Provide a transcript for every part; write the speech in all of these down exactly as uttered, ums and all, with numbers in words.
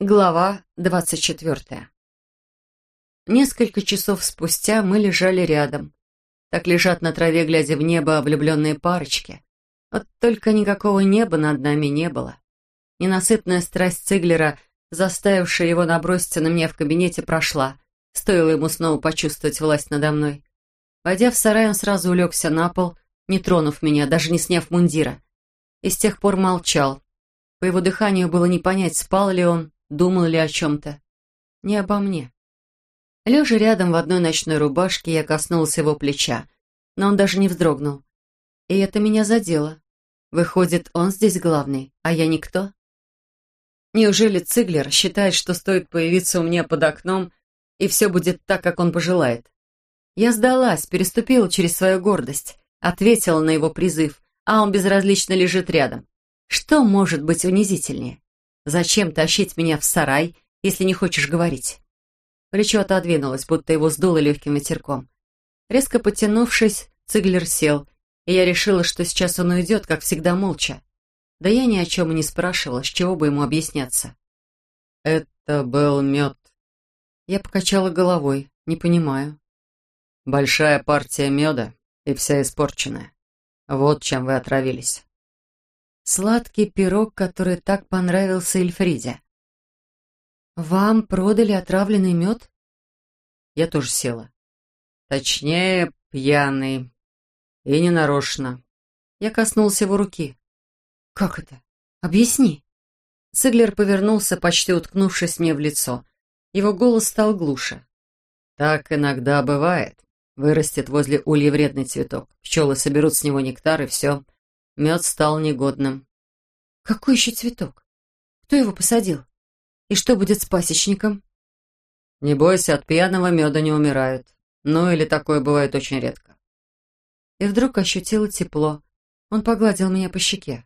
Глава двадцать четвертая. Несколько часов спустя мы лежали рядом. Так лежат на траве, глядя в небо, влюбленные парочки. Вот только никакого неба над нами не было. Ненасытная страсть Циглера, заставившая его наброситься на меня в кабинете, прошла. Стоило ему снова почувствовать власть надо мной. Войдя в сарай, он сразу улегся на пол, не тронув меня, даже не сняв мундира. И с тех пор молчал. По его дыханию было не понять, спал ли он, думал ли о чем-то. Не обо мне. Лежа рядом в одной ночной рубашке, я коснулась его плеча, но он даже не вздрогнул. И это меня задело. Выходит, он здесь главный, а я никто? Неужели Циглер считает, что стоит появиться у меня под окном, и все будет так, как он пожелает? Я сдалась, переступила через свою гордость, ответила на его призыв, а он безразлично лежит рядом. Что может быть унизительнее? Зачем тащить меня в сарай, если не хочешь говорить? Плечо отодвинулось, будто его сдуло легким ветерком. Резко потянувшись, Циглер сел, и я решила, что сейчас он уйдет, как всегда, молча. Да я ни о чем и не спрашивала, с чего бы ему объясняться. «Это был мед». Я покачала головой, не понимаю. «Большая партия меда и вся испорченная. Вот чем вы отравились». Сладкий пирог, который так понравился Эльфриде. «Вам продали отравленный мед?» Я тоже села. Точнее, пьяный. И ненарочно. Я коснулся его руки. «Как это? Объясни». Циглер повернулся, почти уткнувшись мне в лицо. Его голос стал глуше. «Так иногда бывает. Вырастет возле улья вредный цветок. Пчелы соберут с него нектар, и все. Мед стал негодным». «Какой еще цветок? Кто его посадил? И что будет с пасечником?» «Не бойся, от пьяного меда не умирают. Ну, или такое бывает очень редко». И вдруг ощутила тепло. Он погладил меня по щеке.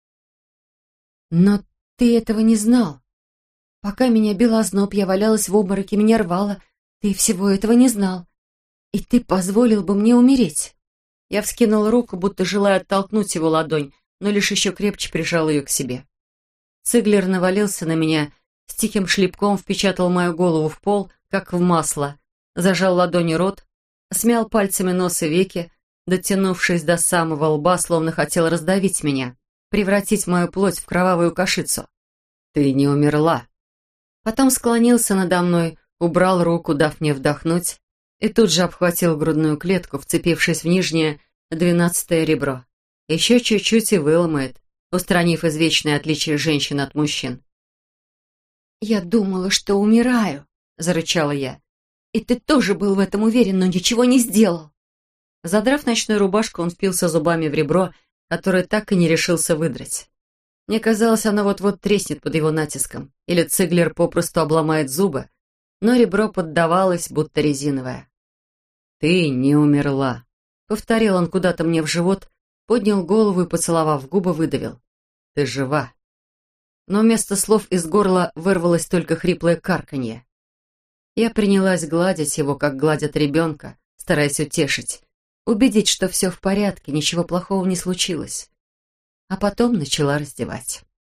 «Но ты этого не знал. Пока меня бил озноб, я валялась в обмороке, меня рвало. Ты всего этого не знал. И ты позволил бы мне умереть». Я вскинула руку, будто желая оттолкнуть его ладонь, но лишь еще крепче прижал ее к себе. Циглер навалился на меня, с тихим шлепком впечатал мою голову в пол, как в масло, зажал ладонью рот, смял пальцами нос и веки, дотянувшись до самого лба, словно хотел раздавить меня, превратить мою плоть в кровавую кашицу. «Ты не умерла». Потом склонился надо мной, убрал руку, дав мне вдохнуть, и тут же обхватил грудную клетку, вцепившись в нижнее двенадцатое ребро. Еще чуть-чуть и выломает, устранив извечное отличие женщин от мужчин. «Я думала, что умираю», — зарычала я. «И ты тоже был в этом уверен, но ничего не сделал». Задрав ночную рубашку, он впился зубами в ребро, которое так и не решился выдрать. Мне казалось, оно вот-вот треснет под его натиском, или Циглер попросту обломает зубы, но ребро поддавалось, будто резиновое. «Ты не умерла», — повторил он куда-то мне в живот, поднял голову и, поцеловав губы, выдавил. «Ты жива». Но вместо слов из горла вырвалось только хриплое карканье. Я принялась гладить его, как гладят ребенка, стараясь утешить, убедить, что все в порядке, ничего плохого не случилось. А потом начала раздевать.